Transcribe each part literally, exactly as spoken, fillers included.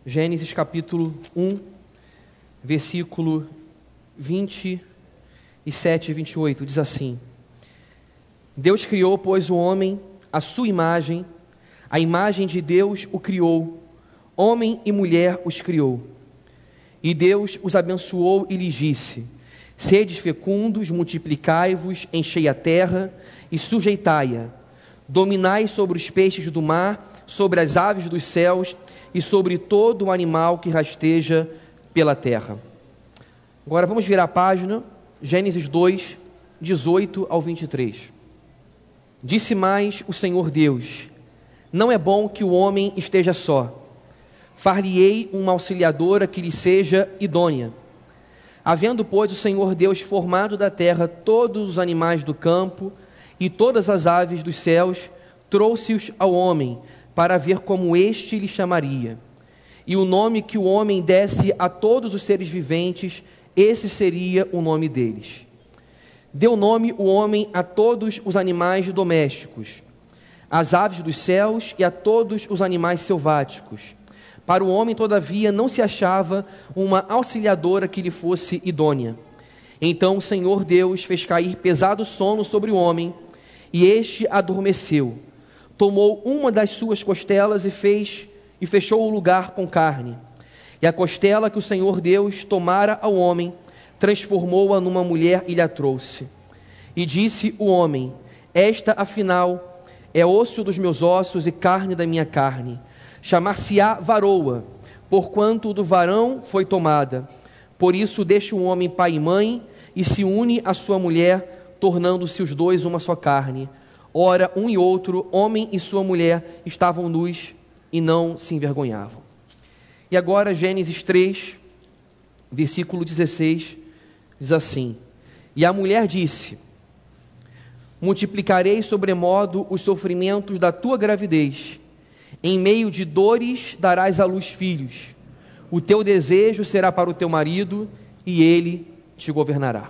Gênesis capítulo um, versículo vinte e sete e vinte e oito, diz assim: Deus criou, pois, o homem à sua imagem, a imagem de Deus o criou, homem e mulher os criou. E Deus os abençoou e lhes disse: Sedes fecundos, multiplicai-vos, enchei a terra e sujeitai-a. Dominai sobre os peixes do mar, sobre as aves dos céus e sobre todo o animal que rasteja pela terra. Agora vamos virar a página, Gênesis dois, dezoito ao vinte e três. Disse mais o Senhor Deus: Não é bom que o homem esteja só. Far-lhe-ei uma auxiliadora que lhe seja idônea. Havendo, pois, o Senhor Deus formado da terra todos os animais do campo e todas as aves dos céus, trouxe-os ao homem, para ver como este lhe chamaria. E o nome que o homem desse a todos os seres viventes, esse seria o nome deles. Deu nome o homem a todos os animais domésticos, às aves dos céus e a todos os animais selváticos. Para o homem, todavia, não se achava uma auxiliadora que lhe fosse idônea. Então o Senhor Deus fez cair pesado sono sobre o homem, e este adormeceu. Tomou uma das suas costelas e fez e fechou o lugar com carne. E a costela que o Senhor Deus tomara ao homem, transformou-a numa mulher e lhe trouxe. E disse o homem: Esta, afinal, é osso dos meus ossos e carne da minha carne. Chamar-se-á varoa, porquanto do varão foi tomada. Por isso deixa o homem pai e mãe, e se une à sua mulher, tornando-se os dois uma só carne. Ora, um e outro, homem e sua mulher, estavam nus e não se envergonhavam. E agora Gênesis três, versículo dezesseis, diz assim: E a mulher disse: Multiplicarei sobremodo os sofrimentos da tua gravidez, em meio de dores darás à luz filhos, o teu desejo será para o teu marido, e ele te governará.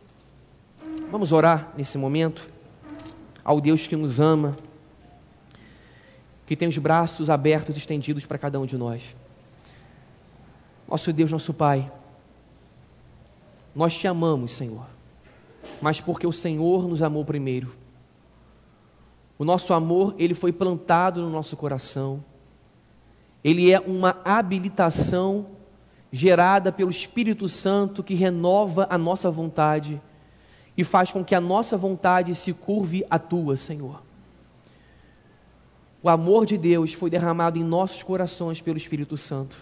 Vamos orar nesse momento ao Deus que nos ama, que tem os braços abertos, estendidos para cada um de nós. Nosso Deus, nosso Pai, nós te amamos, Senhor, mas porque o Senhor nos amou primeiro. O nosso amor, ele foi plantado no nosso coração. Ele é uma habilitação gerada pelo Espírito Santo que renova a nossa vontade e faz com que a nossa vontade se curve à tua, Senhor. O amor de Deus foi derramado em nossos corações pelo Espírito Santo.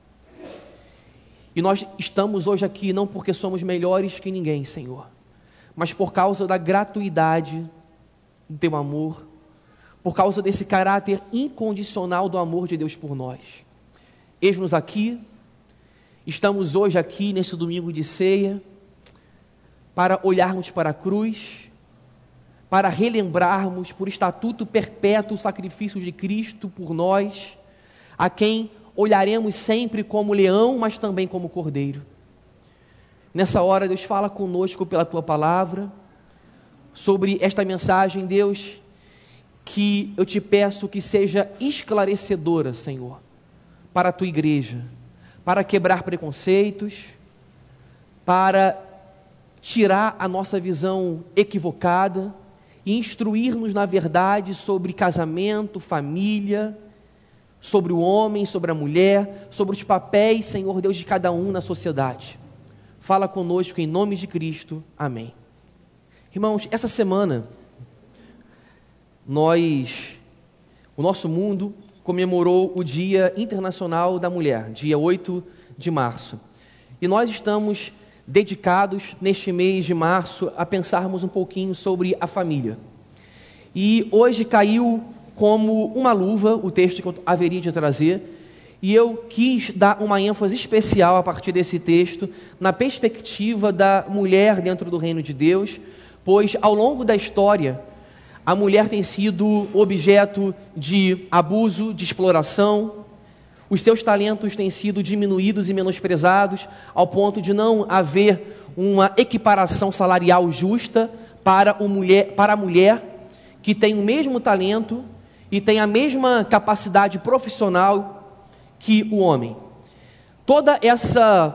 E nós estamos hoje aqui não porque somos melhores que ninguém, Senhor, mas por causa da gratuidade do teu amor, por causa desse caráter incondicional do amor de Deus por nós. Eis-nos aqui, estamos hoje aqui nesse domingo de ceia, para olharmos para a cruz, para relembrarmos por estatuto perpétuo o sacrifício de Cristo por nós, a quem olharemos sempre como leão, mas também como cordeiro. Nessa hora, Deus, fala conosco pela Tua palavra, sobre esta mensagem, Deus, que eu te peço que seja esclarecedora, Senhor, para a Tua igreja, para quebrar preconceitos, para tirar a nossa visão equivocada e instruir-nos na verdade sobre casamento, família, sobre o homem, sobre a mulher, sobre os papéis, Senhor Deus, de cada um na sociedade. Fala conosco em nome de Cristo. Amém. Irmãos, essa semana, nós, o nosso mundo comemorou o Dia Internacional da Mulher, dia oito de março. E nós estamos dedicados neste mês de março a pensarmos um pouquinho sobre a família. E hoje caiu como uma luva o texto que eu haveria de trazer, e eu quis dar uma ênfase especial a partir desse texto na perspectiva da mulher dentro do reino de Deus, pois ao longo da história a mulher tem sido objeto de abuso, de exploração. Os seus talentos têm sido diminuídos e menosprezados ao ponto de não haver uma equiparação salarial justa para, o mulher, para a mulher que tem o mesmo talento e tem a mesma capacidade profissional que o homem. toda essa,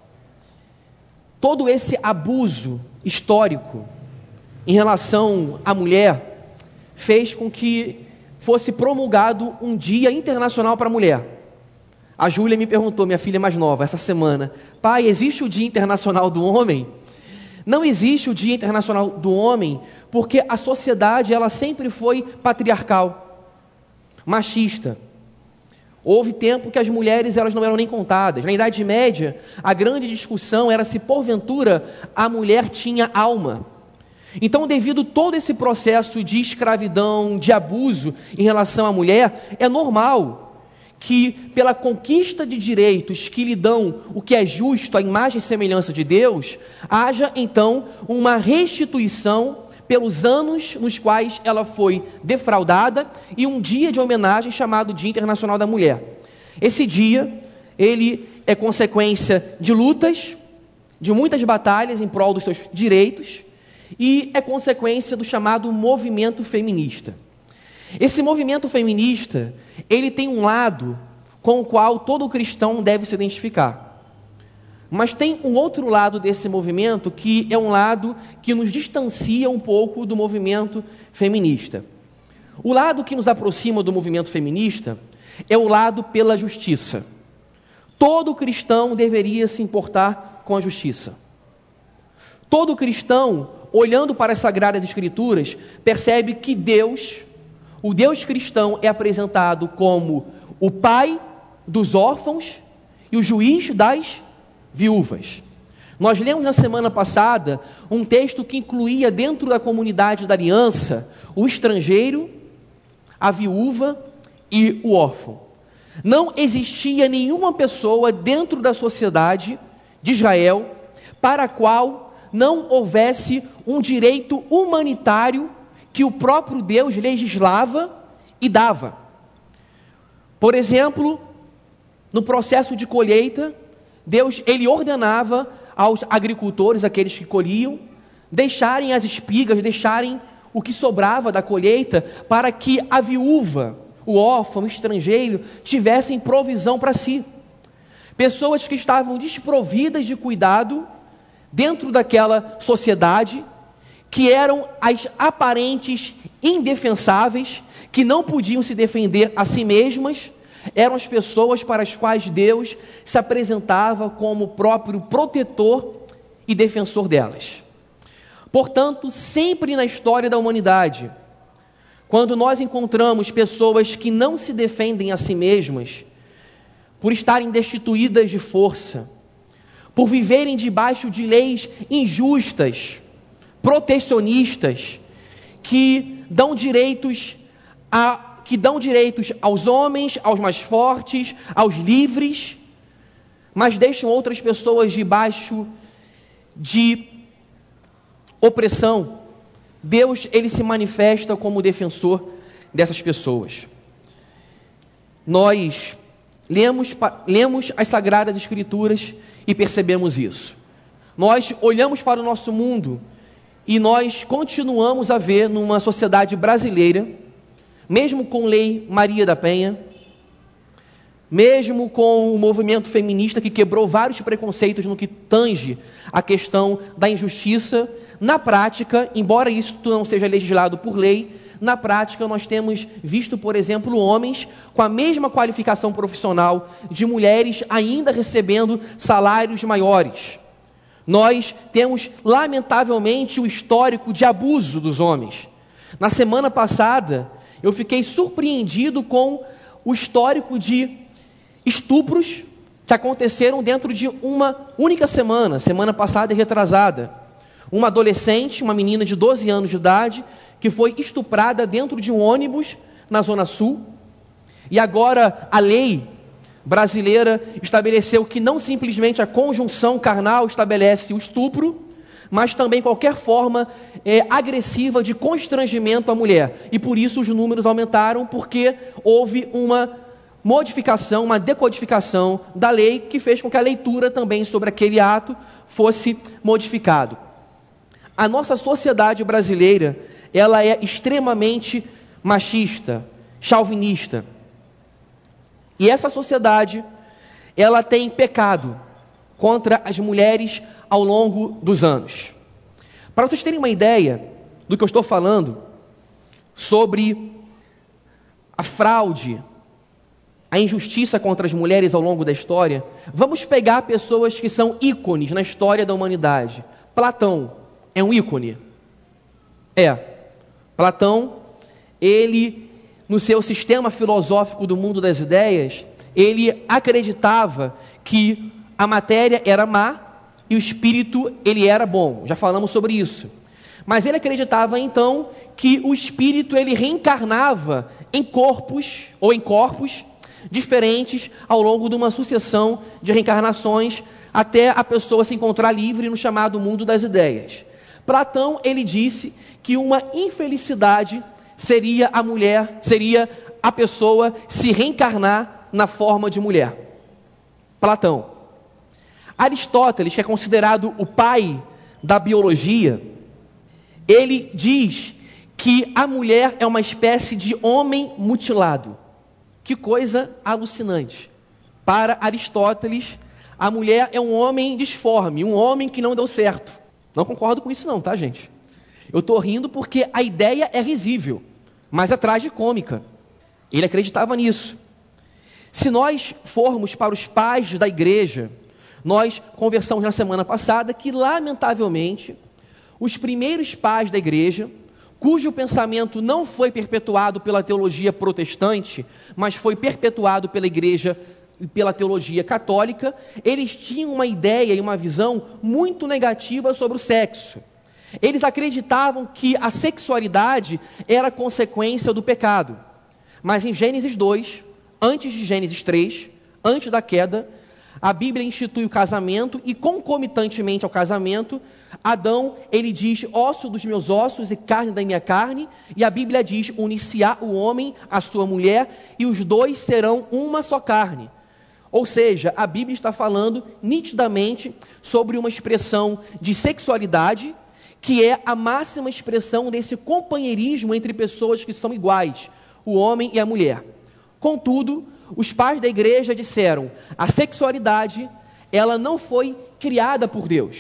todo esse abuso histórico em relação à mulher fez com que fosse promulgado um Dia Internacional para a Mulher. A Júlia me perguntou, minha filha mais nova, essa semana: pai, existe o Dia Internacional do Homem? Não existe o Dia Internacional do Homem, porque a sociedade ela sempre foi patriarcal, machista. Houve tempo que as mulheres elas não eram nem contadas. Na Idade Média, a grande discussão era se porventura a mulher tinha alma. Então, devido a todo esse processo de escravidão, de abuso em relação à mulher, é normal que pela conquista de direitos que lhe dão o que é justo, a imagem e semelhança de Deus, haja então uma restituição pelos anos nos quais ela foi defraudada e um dia de homenagem chamado Dia Internacional da Mulher. Esse dia, ele é consequência de lutas, de muitas batalhas em prol dos seus direitos e é consequência do chamado movimento feminista. Esse movimento feminista, ele tem um lado com o qual todo cristão deve se identificar. Mas tem um outro lado desse movimento que é um lado que nos distancia um pouco do movimento feminista. O lado que nos aproxima do movimento feminista é o lado pela justiça. Todo cristão deveria se importar com a justiça. Todo cristão, olhando para as Sagradas Escrituras, percebe que Deus, o Deus cristão, é apresentado como o pai dos órfãos e o juiz das viúvas. Nós lemos na semana passada um texto que incluía dentro da comunidade da aliança o estrangeiro, a viúva e o órfão. Não existia nenhuma pessoa dentro da sociedade de Israel para a qual não houvesse um direito humanitário que o próprio Deus legislava e dava. Por exemplo, no processo de colheita, Deus ele ordenava aos agricultores, aqueles que colhiam, deixarem as espigas, deixarem o que sobrava da colheita, para que a viúva, o órfão, o estrangeiro, tivessem provisão para si. Pessoas que estavam desprovidas de cuidado dentro daquela sociedade, que eram as aparentes indefensáveis, que não podiam se defender a si mesmas, eram as pessoas para as quais Deus se apresentava como o próprio protetor e defensor delas. Portanto, sempre na história da humanidade, quando nós encontramos pessoas que não se defendem a si mesmas, por estarem destituídas de força, por viverem debaixo de leis injustas, protecionistas, que dão direitos a que dão direitos aos homens, aos mais fortes, aos livres, mas deixam outras pessoas debaixo de opressão. Deus, ele se manifesta como defensor dessas pessoas. Nós lemos, lemos as Sagradas Escrituras e percebemos isso. Nós olhamos para o nosso mundo e nós continuamos a ver numa sociedade brasileira, mesmo com lei Maria da Penha, mesmo com o movimento feminista que quebrou vários preconceitos no que tange a questão da injustiça, na prática, embora isso não seja legislado por lei, na prática nós temos visto, por exemplo, homens com a mesma qualificação profissional de mulheres ainda recebendo salários maiores. Nós temos, lamentavelmente, o histórico de abuso dos homens. Na semana passada, eu fiquei surpreendido com o histórico de estupros que aconteceram dentro de uma única semana, semana passada e retrasada. Uma adolescente, uma menina de doze anos de idade, que foi estuprada dentro de um ônibus na Zona Sul. E agora a lei brasileira estabeleceu que não simplesmente a conjunção carnal estabelece o estupro, mas também qualquer forma é, agressiva de constrangimento à mulher. E por isso os números aumentaram, porque houve uma modificação, uma decodificação da lei, que fez com que a leitura também sobre aquele ato fosse modificado. A nossa sociedade brasileira, ela é extremamente machista, chauvinista. E essa sociedade, ela tem pecado contra as mulheres ao longo dos anos. Para vocês terem uma ideia do que eu estou falando sobre a fraude, a injustiça contra as mulheres ao longo da história, vamos pegar pessoas que são ícones na história da humanidade. Platão é um ícone? É. Platão, ele, no seu sistema filosófico do mundo das ideias, ele acreditava que a matéria era má e o espírito, ele era bom. Já falamos sobre isso. Mas ele acreditava, então, que o espírito, ele reencarnava em corpos, ou em corpos, diferentes ao longo de uma sucessão de reencarnações, até a pessoa se encontrar livre no chamado mundo das ideias. Platão, ele disse que uma infelicidade seria a mulher, seria a pessoa se reencarnar na forma de mulher. Platão. Aristóteles, que é considerado o pai da biologia, ele diz que a mulher é uma espécie de homem mutilado. Que coisa alucinante. Para Aristóteles, a mulher é um homem disforme, um homem que não deu certo. Não concordo com isso não, tá, gente? Eu estou rindo porque a ideia é risível, mas é tragicômica. Ele acreditava nisso. Se nós formos para os pais da igreja, nós conversamos na semana passada que, lamentavelmente, os primeiros pais da igreja, cujo pensamento não foi perpetuado pela teologia protestante, mas foi perpetuado pela igreja e pela teologia católica, eles tinham uma ideia e uma visão muito negativa sobre o sexo. Eles acreditavam que a sexualidade era consequência do pecado. Mas em Gênesis dois, antes de Gênesis três, antes da queda, a Bíblia institui o casamento e, concomitantemente ao casamento, Adão, ele diz, osso dos meus ossos e carne da minha carne, e a Bíblia diz, unir-se-á o homem à sua mulher, e os dois serão uma só carne. Ou seja, a Bíblia está falando nitidamente sobre uma expressão de sexualidade, que é a máxima expressão desse companheirismo entre pessoas que são iguais, o homem e a mulher. Contudo, os pais da igreja disseram, a sexualidade, ela não foi criada por Deus.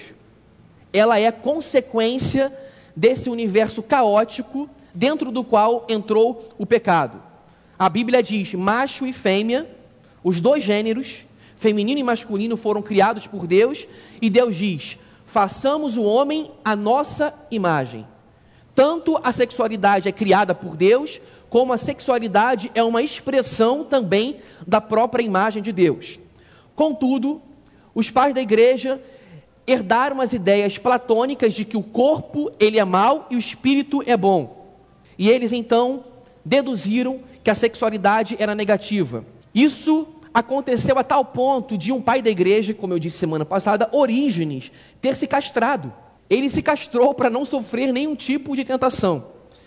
Ela é consequência desse universo caótico dentro do qual entrou o pecado. A Bíblia diz, macho e fêmea, os dois gêneros, feminino e masculino, foram criados por Deus, e Deus diz, façamos o homem à nossa imagem. Tanto a sexualidade é criada por Deus, como a sexualidade é uma expressão também da própria imagem de Deus. Contudo, os pais da igreja herdaram as ideias platônicas de que o corpo ele é mau e o espírito é bom. E eles então deduziram que a sexualidade era negativa. Isso aconteceu a tal ponto de um pai da igreja, como eu disse semana passada, Orígenes, ter se castrado. Ele se castrou para não sofrer nenhum tipo de tentação.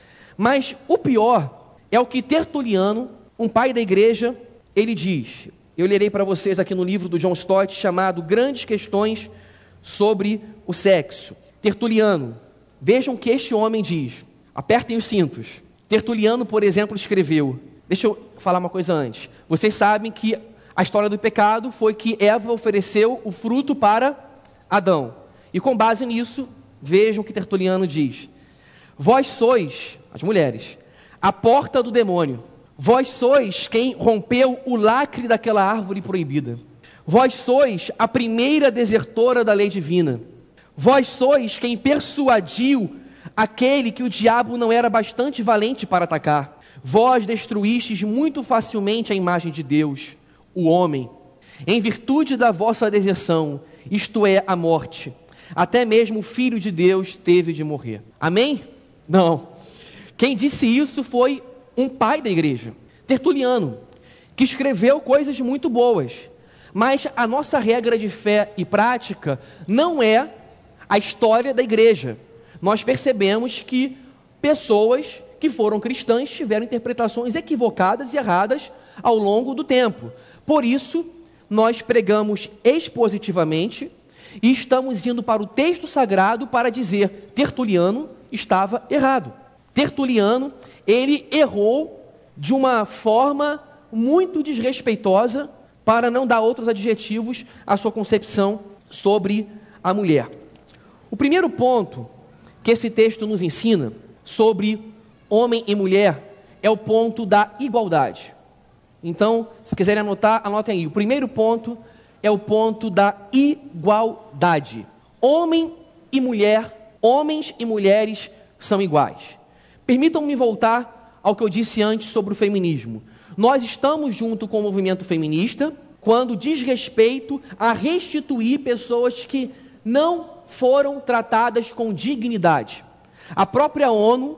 Mas o pior é o que Tertuliano, um pai da igreja, ele diz. Eu lerei para vocês aqui no livro do John Stott, chamado Grandes Questões sobre o Sexo. Tertuliano, vejam o que este homem diz. Apertem os cintos. Tertuliano, por exemplo, escreveu. Deixa eu falar uma coisa antes. Vocês sabem que a história do pecado foi que Eva ofereceu o fruto para Adão. E com base nisso, vejam o que Tertuliano diz. Vós sois, as mulheres, a porta do demônio. Vós sois quem rompeu o lacre daquela árvore proibida. Vós sois a primeira desertora da lei divina. Vós sois quem persuadiu aquele que o diabo não era bastante valente para atacar. Vós destruístes muito facilmente a imagem de Deus, o homem, em virtude da vossa deserção, isto é, a morte. Até mesmo o Filho de Deus teve de morrer. Amém? Não. Quem disse isso foi um pai da igreja, Tertuliano, que escreveu coisas muito boas. Mas a nossa regra de fé e prática não é a história da igreja. Nós percebemos que pessoas que foram cristãs tiveram interpretações equivocadas e erradas ao longo do tempo. Por isso, nós pregamos expositivamente e estamos indo para o texto sagrado para dizer Tertuliano estava errado. Tertuliano, ele errou de uma forma muito desrespeitosa para não dar outros adjetivos à sua concepção sobre a mulher. O primeiro ponto que esse texto nos ensina sobre homem e mulher é o ponto da igualdade. Então, se quiserem anotar, anotem aí. O primeiro ponto é o ponto da igualdade. Homem e mulher, homens e mulheres são iguais. Permitam-me voltar ao que eu disse antes sobre o feminismo. Nós estamos junto com o movimento feminista quando diz respeito a restituir pessoas que não foram tratadas com dignidade. A própria ONU,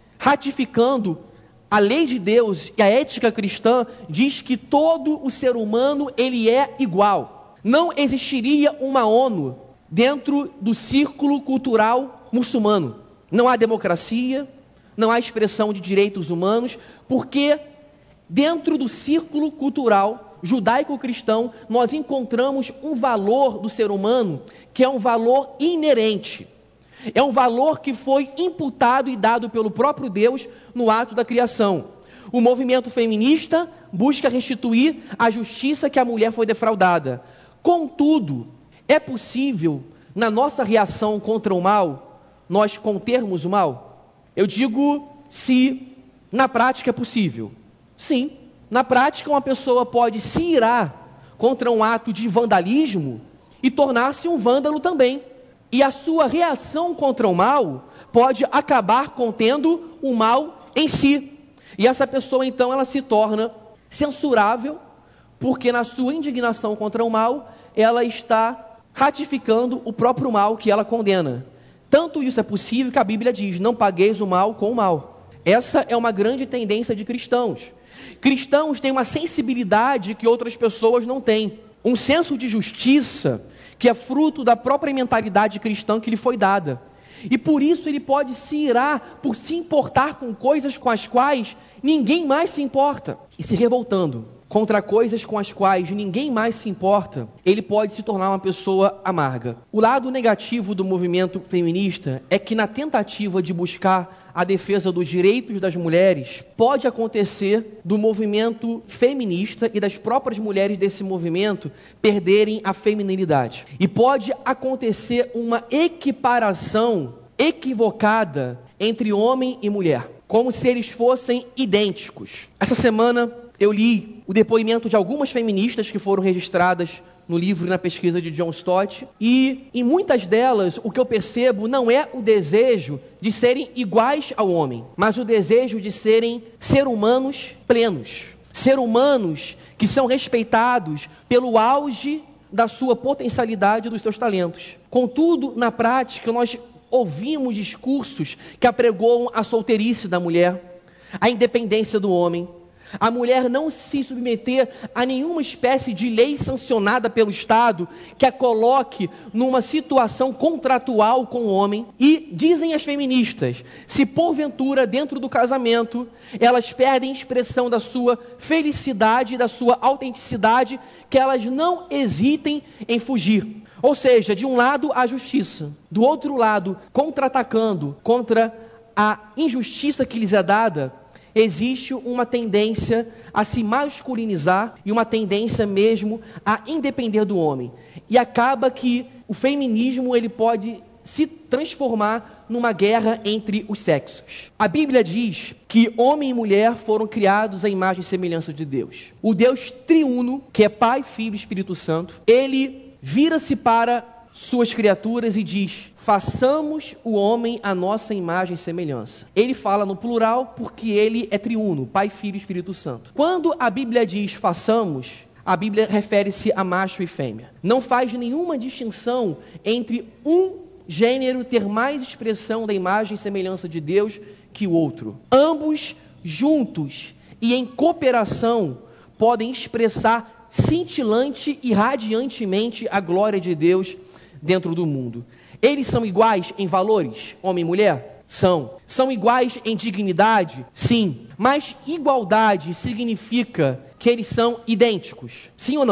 ratificando a lei de Deus e a ética cristã, diz que todo o ser humano ele é igual. Não existiria uma ONU dentro do círculo cultural muçulmano. Não há democracia, não há expressão de direitos humanos, porque dentro do círculo cultural judaico-cristão nós encontramos um valor do ser humano que é um valor inerente. É um valor que foi imputado e dado pelo próprio Deus no ato da criação. O movimento feminista busca restituir a justiça que a mulher foi defraudada. Contudo, é possível, na nossa reação contra o mal, nós contermos o mal? Eu digo se na prática é possível. Sim, na prática uma pessoa pode se irar contra um ato de vandalismo e tornar-se um vândalo também. E a sua reação contra o mal pode acabar contendo o mal em si. E essa pessoa, então, ela se torna censurável, porque na sua indignação contra o mal, ela está ratificando o próprio mal que ela condena. Tanto isso é possível que a Bíblia diz, não pagueis o mal com o mal. Essa é uma grande tendência de cristãos. Cristãos têm uma sensibilidade que outras pessoas não têm. Um senso de justiça que é fruto da própria mentalidade cristã que lhe foi dada. E por isso ele pode se irar por se importar com coisas com as quais ninguém mais se importa. E se revoltando contra coisas com as quais ninguém mais se importa, ele pode se tornar uma pessoa amarga. O lado negativo do movimento feminista é que na tentativa de buscar a defesa dos direitos das mulheres, pode acontecer do movimento feminista e das próprias mulheres desse movimento perderem a feminilidade. E pode acontecer uma equiparação equivocada entre homem e mulher, como se eles fossem idênticos. Essa semana eu li o depoimento de algumas feministas que foram registradas no livro e na pesquisa de John Stott, e em muitas delas o que eu percebo não é o desejo de serem iguais ao homem, mas o desejo de serem ser humanos plenos, ser humanos que são respeitados pelo auge da sua potencialidade e dos seus talentos. Contudo, na prática, nós ouvimos discursos que apregoam a solteirice da mulher, a independência do homem, a mulher não se submeter a nenhuma espécie de lei sancionada pelo Estado que a coloque numa situação contratual com o homem. E dizem as feministas, se porventura dentro do casamento elas perdem expressão da sua felicidade e da sua autenticidade, que elas não hesitem em fugir. Ou seja, de um lado a justiça, do outro lado contra-atacando contra a injustiça que lhes é dada, existe uma tendência a se masculinizar e uma tendência mesmo a independer do homem. E acaba que o feminismo ele pode se transformar numa guerra entre os sexos. A Bíblia diz que homem e mulher foram criados à imagem e semelhança de Deus. O Deus triuno, que é Pai, Filho e Espírito Santo, ele vira-se para suas criaturas e diz, façamos o homem à nossa imagem e semelhança. Ele fala no plural porque ele é triuno, Pai, Filho e Espírito Santo. Quando a Bíblia diz façamos, a Bíblia refere-se a macho e fêmea. Não faz nenhuma distinção entre um gênero ter mais expressão da imagem e semelhança de Deus que o outro. Ambos juntos e em cooperação podem expressar cintilante e radiantemente a glória de Deus dentro do mundo. Eles são iguais em valores, homem e mulher? São. São iguais em dignidade? Sim. Mas igualdade significa que eles são idênticos? Sim ou não?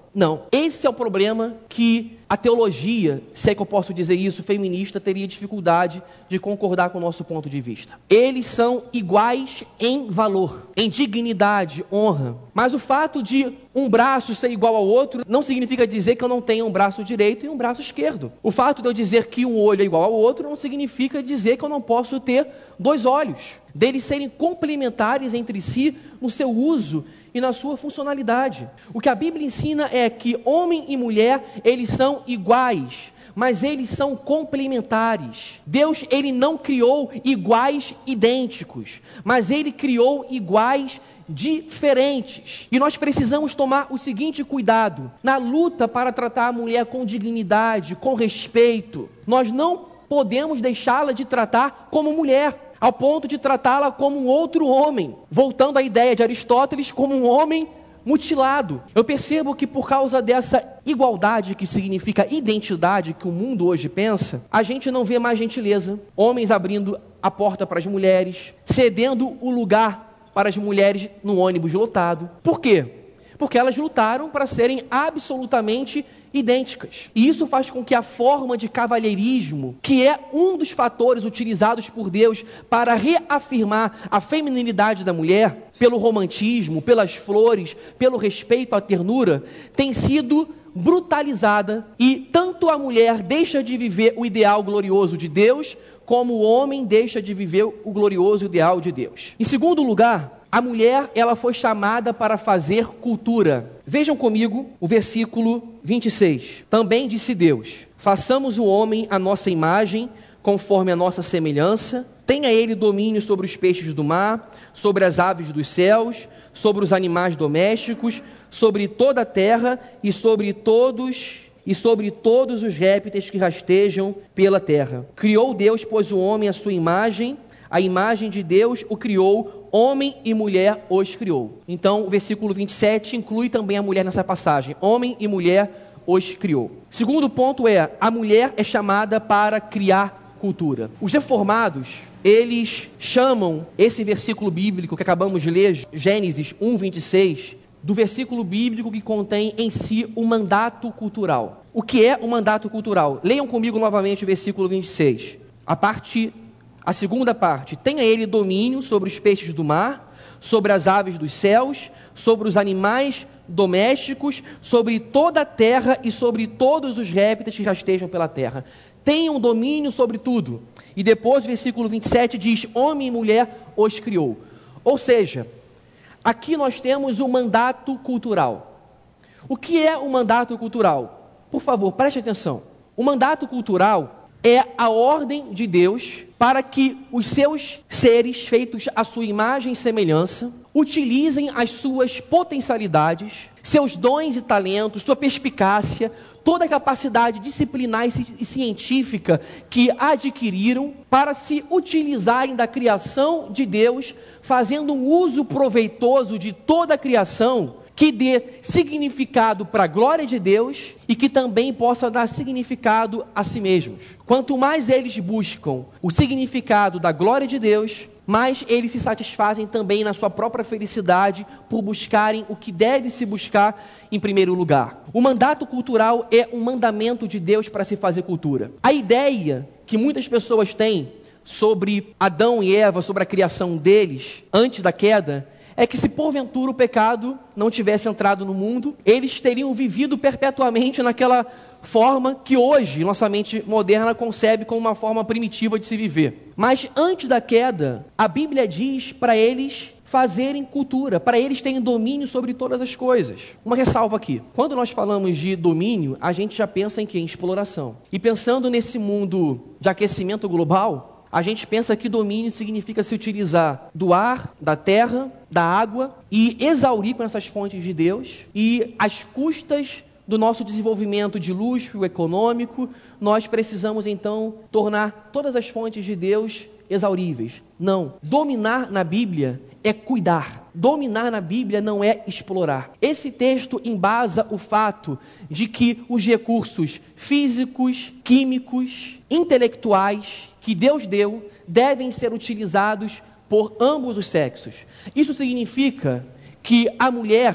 Não. Esse é o problema que a teologia, se é que eu posso dizer isso, feminista, teria dificuldade de concordar com o nosso ponto de vista. Eles são iguais em valor, em dignidade, honra. Mas o fato de um braço ser igual ao outro não significa dizer que eu não tenho um braço direito e um braço esquerdo. O fato de eu dizer que um olho é igual ao outro não significa dizer que eu não posso ter dois olhos. Deles serem complementares entre si no seu uso e na sua funcionalidade. O que a Bíblia ensina é que homem e mulher, eles são iguais, mas eles são complementares. Deus, ele não criou iguais idênticos, mas ele criou iguais diferentes. E nós precisamos tomar o seguinte cuidado: na luta para tratar a mulher com dignidade, com respeito, nós não podemos deixá-la de tratar como mulher, ao ponto de tratá-la como um outro homem, voltando à ideia de Aristóteles como um homem mutilado. Eu percebo que por causa dessa igualdade, que significa identidade, que o mundo hoje pensa, a gente não vê mais gentileza, homens abrindo a porta para as mulheres, cedendo o lugar para as mulheres no ônibus lotado. Por quê? Porque elas lutaram para serem absolutamente idênticas. E isso faz com que a forma de cavalheirismo, que é um dos fatores utilizados por Deus para reafirmar a feminilidade da mulher, pelo romantismo, pelas flores, pelo respeito à ternura, tem sido brutalizada, e tanto a mulher deixa de viver o ideal glorioso de Deus, como o homem deixa de viver o glorioso ideal de Deus. Em segundo lugar, a mulher, ela foi chamada para fazer cultura. Vejam comigo o versículo vinte e seis. Também disse Deus: façamos o homem à nossa imagem, conforme a nossa semelhança. Tenha ele domínio sobre os peixes do mar, sobre as aves dos céus, sobre os animais domésticos, sobre toda a terra e sobre todos e sobre todos os répteis que rastejam pela terra. Criou Deus, pois, o homem à sua imagem, a imagem de Deus o criou, homem e mulher os criou. Então, o versículo vinte e sete inclui também a mulher nessa passagem. Homem e mulher os criou. Segundo ponto é, a mulher é chamada para criar cultura. Os reformados, eles chamam esse versículo bíblico que acabamos de ler, Gênesis um, vinte e seis, do versículo bíblico que contém em si o mandato cultural. O que é o mandato cultural? Leiam comigo novamente o versículo vinte e seis. A parte A segunda parte: tenha ele domínio sobre os peixes do mar, sobre as aves dos céus, sobre os animais domésticos, sobre toda a terra e sobre todos os répteis que rastejam pela terra. Tenham domínio sobre tudo. E depois o versículo vinte e sete diz: homem e mulher os criou. Ou seja, aqui nós temos o mandato cultural. O que é o mandato cultural? Por favor, preste atenção. O mandato cultural é a ordem de Deus para que os seus seres, feitos à sua imagem e semelhança, utilizem as suas potencialidades, seus dons e talentos, sua perspicácia, toda a capacidade disciplinar e científica que adquiriram para se utilizarem da criação de Deus, fazendo um uso proveitoso de toda a criação, que dê significado para a glória de Deus e que também possa dar significado a si mesmos. Quanto mais eles buscam o significado da glória de Deus, mais eles se satisfazem também na sua própria felicidade por buscarem o que deve se buscar em primeiro lugar. O mandato cultural é um mandamento de Deus para se fazer cultura. A ideia que muitas pessoas têm sobre Adão e Eva, sobre a criação deles antes da queda, é que se porventura o pecado não tivesse entrado no mundo, eles teriam vivido perpetuamente naquela forma que hoje nossa mente moderna concebe como uma forma primitiva de se viver. Mas antes da queda, a Bíblia diz para eles fazerem cultura, para eles terem domínio sobre todas as coisas. Uma ressalva aqui: quando nós falamos de domínio, a gente já pensa em quê? Em exploração. E pensando nesse mundo de aquecimento global, a gente pensa que domínio significa se utilizar do ar, da terra, da água e exaurir com essas fontes de Deus, e às custas do nosso desenvolvimento de luxo econômico, nós precisamos então tornar todas as fontes de Deus exauríveis. Não. Dominar na Bíblia é cuidar. Dominar na Bíblia não é explorar. Esse texto embasa o fato de que os recursos físicos, químicos, intelectuais que Deus deu devem ser utilizados por ambos os sexos. Isso significa que a mulher,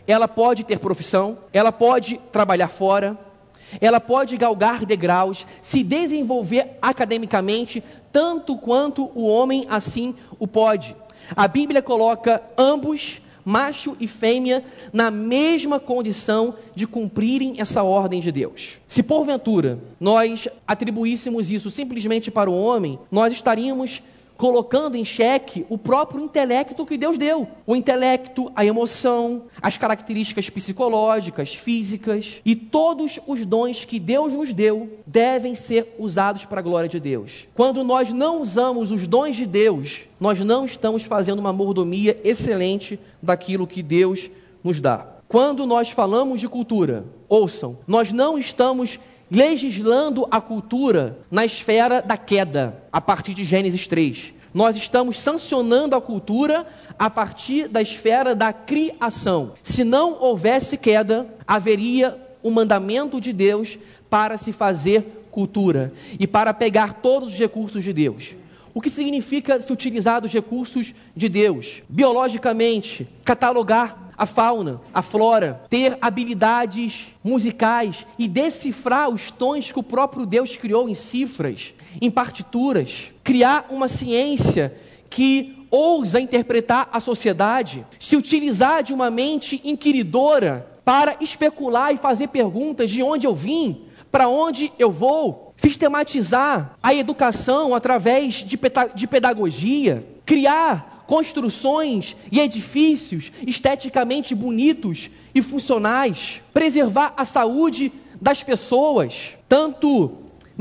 ela pode ter profissão, ela pode trabalhar fora, ela pode galgar degraus, se desenvolver academicamente, tanto quanto o homem assim o pode. A Bíblia coloca ambos, macho e fêmea, na mesma condição de cumprirem essa ordem de Deus. Se porventura nós atribuíssemos isso simplesmente para o homem, nós estaríamos colocando em xeque o próprio intelecto que Deus deu. O intelecto, a emoção, as características psicológicas, físicas e todos os dons que Deus nos deu devem ser usados para a glória de Deus. Quando nós não usamos os dons de Deus, nós não estamos fazendo uma mordomia excelente daquilo que Deus nos dá. Quando nós falamos de cultura, ouçam, nós não estamos legislando a cultura na esfera da queda, a partir de Gênesis três. Nós estamos sancionando a cultura a partir da esfera da criação. Se não houvesse queda, haveria um mandamento de Deus para se fazer cultura e para pegar todos os recursos de Deus. O que significa se utilizar dos recursos de Deus? Biologicamente, catalogar a fauna, a flora, ter habilidades musicais e decifrar os tons que o próprio Deus criou em cifras, em partituras, criar uma ciência que ousa interpretar a sociedade, se utilizar de uma mente inquiridora para especular e fazer perguntas de onde eu vim, para onde eu vou, sistematizar a educação através de, de pedagogia, criar construções e edifícios esteticamente bonitos e funcionais, preservar a saúde das pessoas, tanto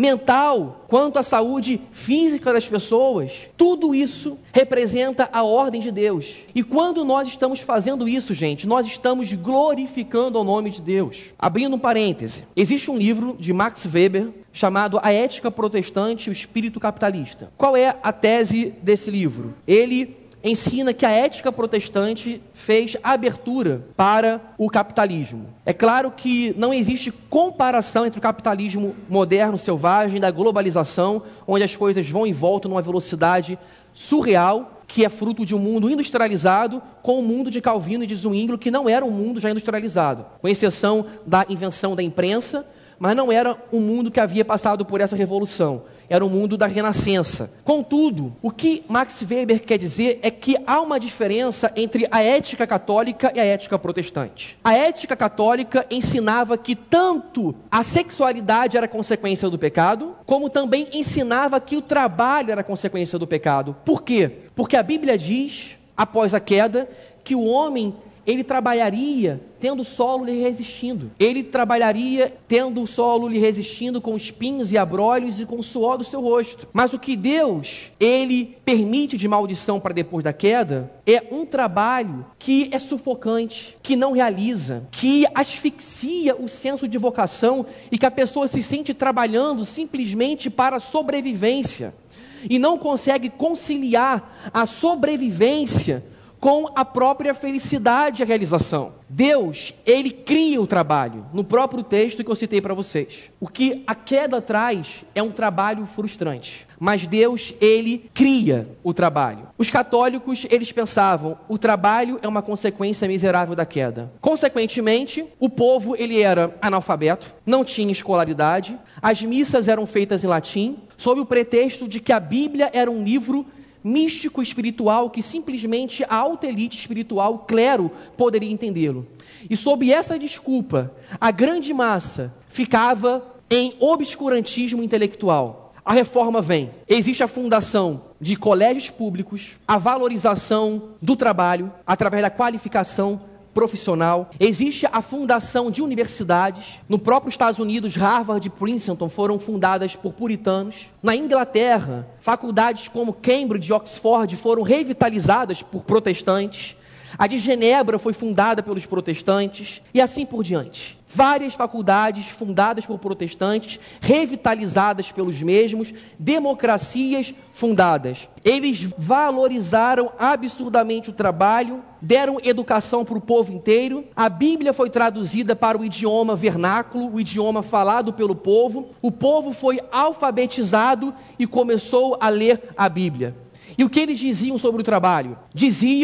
mental quanto a saúde física das pessoas. Tudo isso representa a ordem de Deus. E quando nós estamos fazendo isso, gente, nós estamos glorificando o nome de Deus. Abrindo um parêntese, existe um livro de Max Weber chamado A Ética Protestante e o Espírito Capitalista. Qual é a tese desse livro? Ele ensina que a ética protestante fez abertura para o capitalismo. É claro que não existe comparação entre o capitalismo moderno, selvagem, da globalização, onde as coisas vão e voltam numa velocidade surreal, que é fruto de um mundo industrializado, com o mundo de Calvino e de Zwingli, que não era um mundo já industrializado, com exceção da invenção da imprensa, mas não era um mundo que havia passado por essa revolução. Era o mundo da renascença. Contudo, o que Max Weber quer dizer é que há uma diferença entre a ética católica e a ética protestante. A ética católica ensinava que tanto a sexualidade era consequência do pecado, como também ensinava que o trabalho era consequência do pecado. Por quê? Porque a Bíblia diz, após a queda, que o homem ele trabalharia tendo o solo lhe resistindo. Ele trabalharia tendo o solo lhe resistindo com espinhos e abrolhos e com o suor do seu rosto. Mas o que Deus, ele permite de maldição para depois da queda, é um trabalho que é sufocante, que não realiza, que asfixia o senso de vocação e que a pessoa se sente trabalhando simplesmente para a sobrevivência e não consegue conciliar a sobrevivência com a própria felicidade e a realização. Deus, ele cria o trabalho, no próprio texto que eu citei para vocês. O que a queda traz é um trabalho frustrante, mas Deus, ele cria o trabalho. Os católicos, eles pensavam, o trabalho é uma consequência miserável da queda. Consequentemente, o povo, ele era analfabeto, não tinha escolaridade, as missas eram feitas em latim, sob o pretexto de que a Bíblia era um livro místico espiritual que simplesmente a alta elite espiritual, o clero, poderia entendê-lo. E sob essa desculpa, a grande massa ficava em obscurantismo intelectual. A reforma vem. Existe a fundação de colégios públicos, a valorização do trabalho através da qualificação profissional. Existe a fundação de universidades. No próprio Estados Unidos, Harvard e Princeton foram fundadas por puritanos. Na Inglaterra, faculdades como Cambridge e Oxford foram revitalizadas por protestantes. A de Genebra foi fundada pelos protestantes e assim por diante. Várias faculdades fundadas por protestantes, revitalizadas pelos mesmos, democracias fundadas. Eles valorizaram absurdamente o trabalho, deram educação para o povo inteiro. A Bíblia foi traduzida para o idioma vernáculo, o idioma falado pelo povo. O povo foi alfabetizado e começou a ler a Bíblia. E o que eles diziam sobre o trabalho? Diziam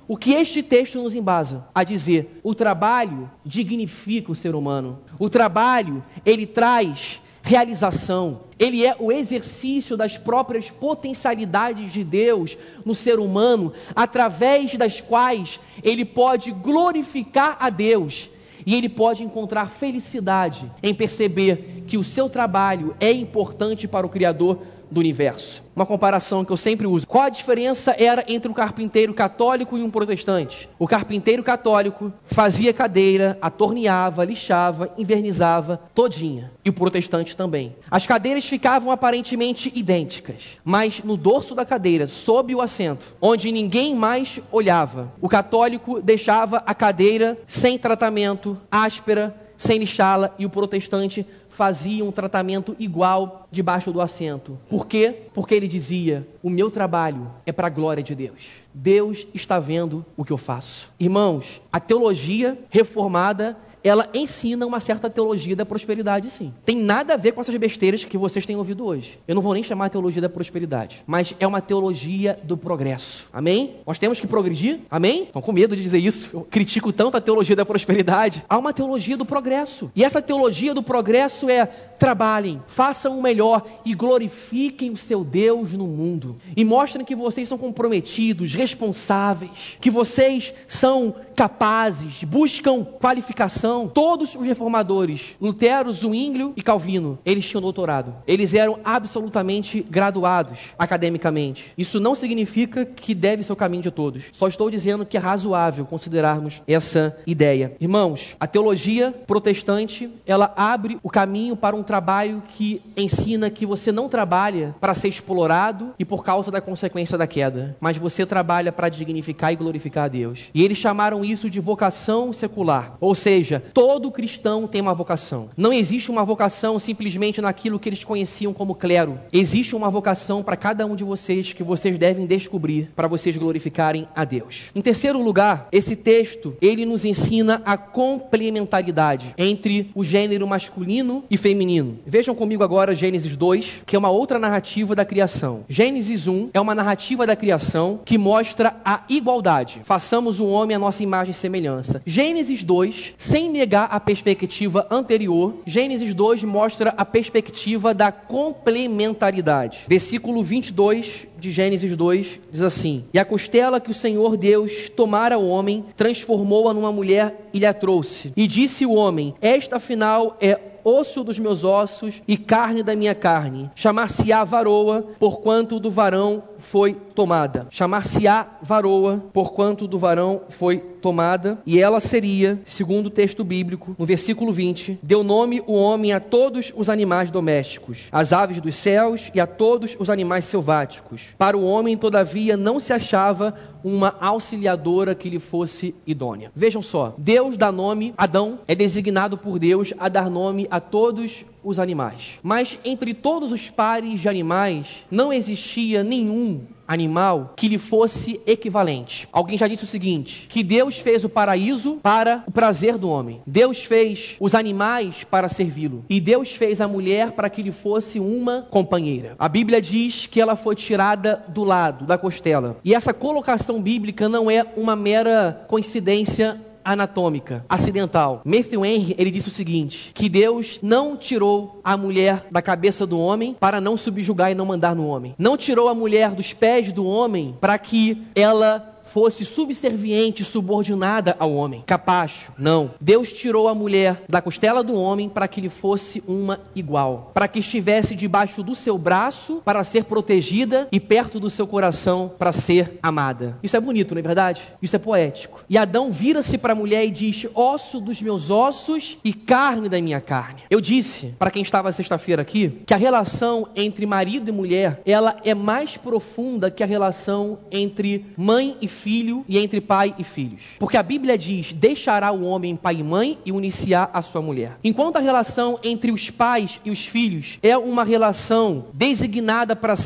O que este texto nos embasa a dizer? O trabalho dignifica o ser humano. O trabalho, ele traz realização. Ele é o exercício das próprias potencialidades de Deus no ser humano, através das quais ele pode glorificar a Deus. E ele pode encontrar felicidade em perceber que o seu trabalho é importante para o Criador do universo. Uma comparação que eu sempre uso. Qual a diferença era entre um carpinteiro católico e um protestante? O carpinteiro católico fazia cadeira, atorneava, lixava, invernizava, todinha. E o protestante também. As cadeiras ficavam aparentemente idênticas, mas no dorso da cadeira, sob o assento, onde ninguém mais olhava, o católico deixava a cadeira sem tratamento, áspera, sem lixá-la, e o protestante fazia um tratamento igual debaixo do assento. Por quê? Porque ele dizia: o meu trabalho é para a glória de Deus. Deus está vendo o que eu faço. Irmãos, a teologia reformada, ela ensina uma certa teologia da prosperidade, sim. Tem nada a ver com essas besteiras que vocês têm ouvido hoje. Eu não vou nem chamar a teologia da prosperidade, mas é uma teologia do progresso. Amém? Nós temos que progredir? Amém? Estão com medo de dizer isso? Eu critico tanto a teologia da prosperidade. Há uma teologia do progresso. E essa teologia do progresso é: trabalhem, façam o melhor e glorifiquem o seu Deus no mundo. E mostrem que vocês são comprometidos, responsáveis, que vocês são capazes, buscam qualificação. Todos os reformadores, Lutero, Zwinglio e Calvino, eles tinham doutorado. Eles eram absolutamente graduados academicamente. Isso não significa que deve ser o caminho de todos. Só estou dizendo que é razoável considerarmos essa ideia. Irmãos, a teologia protestante, ela abre o caminho para um trabalho que ensina que você não trabalha para ser explorado e por causa da consequência da queda, mas você trabalha para dignificar e glorificar a Deus. E eles chamaram isso de vocação secular. Ou seja, todo cristão tem uma vocação. Não existe uma vocação simplesmente naquilo que eles conheciam como clero. Existe uma vocação para cada um de vocês que vocês devem descobrir para vocês glorificarem a Deus. Em terceiro lugar, esse texto, ele nos ensina a complementaridade entre o gênero masculino e feminino. Vejam comigo agora Gênesis dois, que é uma outra narrativa da criação. Gênesis um é uma narrativa da criação que mostra a igualdade. Façamos o homem à nossa imagem e semelhança. Gênesis dois, sem negar a perspectiva anterior, Gênesis dois mostra a perspectiva da complementaridade. Versículo vinte e dois de Gênesis dois diz assim: e a costela que o Senhor Deus tomara ao homem, transformou-a numa mulher e lhe a trouxe. E disse o homem: esta afinal é osso dos meus ossos e carne da minha carne. Chamar-se-á varoa, porquanto do varão foi tomada. Chamar-se-á varoa, porquanto do varão foi tomada. E ela seria, segundo o texto bíblico, no versículo vinte, deu nome o homem a todos os animais domésticos, às aves dos céus e a todos os animais selváticos. Para o homem, todavia, não se achava uma auxiliadora que lhe fosse idônea. Vejam só, Deus dá nome, Adão é designado por Deus a dar nome a todos os animais. Mas entre todos os pares de animais, não existia nenhum animal que lhe fosse equivalente. Alguém já disse o seguinte, que Deus fez o paraíso para o prazer do homem. Deus fez os animais para servi-lo. E Deus fez a mulher para que lhe fosse uma companheira. A Bíblia diz que ela foi tirada do lado, da costela. E essa colocação bíblica não é uma mera coincidência anatômica, acidental. Matthew Henry, ele disse o seguinte, que Deus não tirou a mulher da cabeça do homem para não subjugar e não mandar no homem. Não tirou a mulher dos pés do homem para que ela fosse subserviente, subordinada ao homem, capacho. Não. Deus tirou a mulher da costela do homem para que lhe fosse uma igual, para que estivesse debaixo do seu braço para ser protegida e perto do seu coração para ser amada. Isso é bonito, não é verdade? Isso é poético. E Adão vira-se para a mulher e diz: osso dos meus ossos e carne da minha carne. Eu disse, para quem estava sexta-feira aqui, que a relação entre marido e mulher, ela é mais profunda que a relação entre mãe e filho e entre pai e filhos. Porque a Bíblia diz: deixará o homem pai e mãe e unir-se-á a sua mulher. Enquanto a relação entre os pais e os filhos é uma relação designada para ser